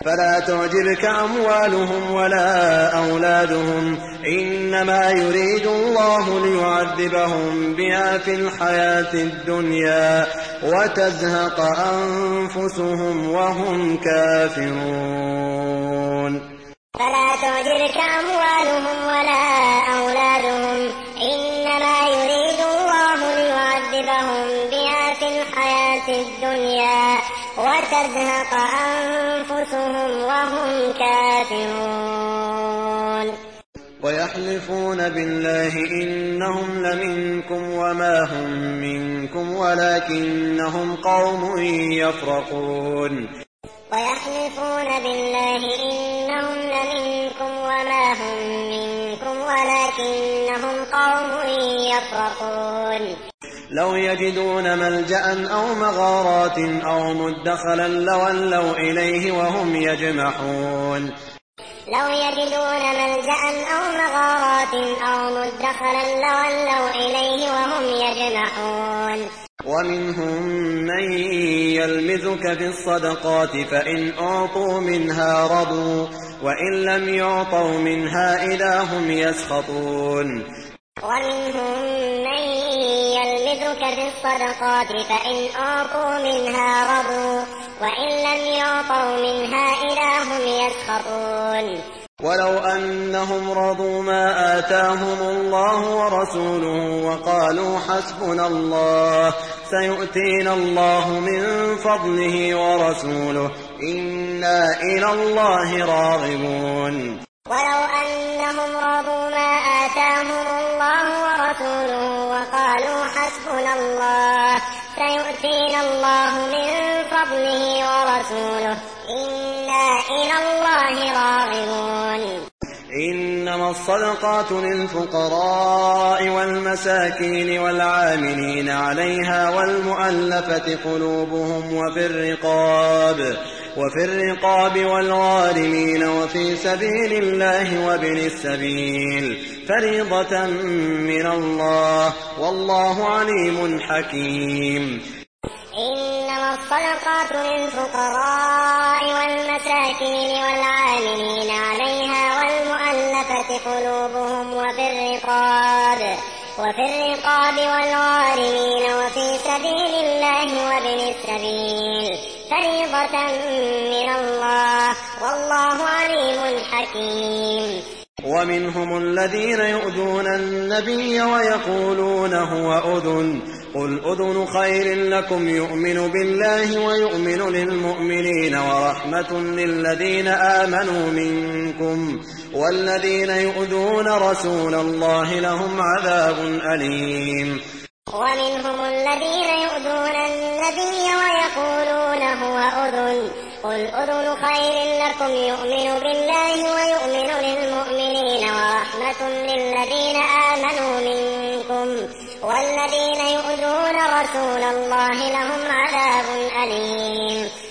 فلا تعجبك أموالهم ولا أولادهم إنما يريد الله ليعذبهم بها في الحياة الدنيا وتزهق أنفسهم وهم كافرون. فلا تعجبك أموالهم ولا أولادهم إنما يريد الله ليعذبهم بها في الحياة الدنيا وتزهق أنفسهم وهم كافرون. ويحلفون بالله إنهم لمنكم وما هم منكم ولكنهم قوم يفرقون. ويحلفون بالله إنهم لمنكم وما هم منكم ولكنهم قوم يفرقون. لو يجدون ملجأ أو مغارات أو مدخلا لولوا إليه وهم يجمحون. لو يجدون ملجأ أو مغارات أو مدخلا لولوا إليه وهم يجمحون. ومنهم من يلمزك في الصدقات فإن أعطوا منها رضوا وإن لم يعطوا منها إذا هم يسخطون. ومنهم من يلمزك في الصدقات فإن أعطوا منها رضوا وإن لم يعطوا منها إذا هم يسخطون. ولو أنهم رضوا ما آتاهم الله ورسوله وقالوا حسبنا الله سيؤتينا الله من فضله ورسوله إنا إلى الله راغبون. ولو أنهم رضوا ما آتاهم الله ورسوله وقالوا حسبنا الله سيؤتينا الله من فضله ورسوله إنا إلى الله راغبون. إنما الصدقات للفقراء والمساكين والعاملين عليها والمؤلفة قلوبهم وفي الرقاب والغارمين وفي سبيل الله وابن السبيل فريضة من الله والله عليم حكيم. إنما الصدقات للفقراء والمساكين والعاملين عليها والمؤلفة قلوبهم وفي الرقاب والغارمين وفي سبيل الله وابن السبيل فريضة من الله والله عليم حكيم. ومنهم الذين يؤذون النبي ويقولون هو أذن قل أذن خير لكم يؤمن بالله ويؤمن للمؤمنين ورحمة للذين آمنوا منكم والذين يؤذون رسول الله لهم عذاب أليم. ومنهم الذين يؤذون النبي ويقولون هو أذن قل أذن خير لكم يؤمن بالله ويؤمن للمؤمنين ورحمة للذين آمنوا منكم والذين يؤذون رسول الله لهم عذاب أليم.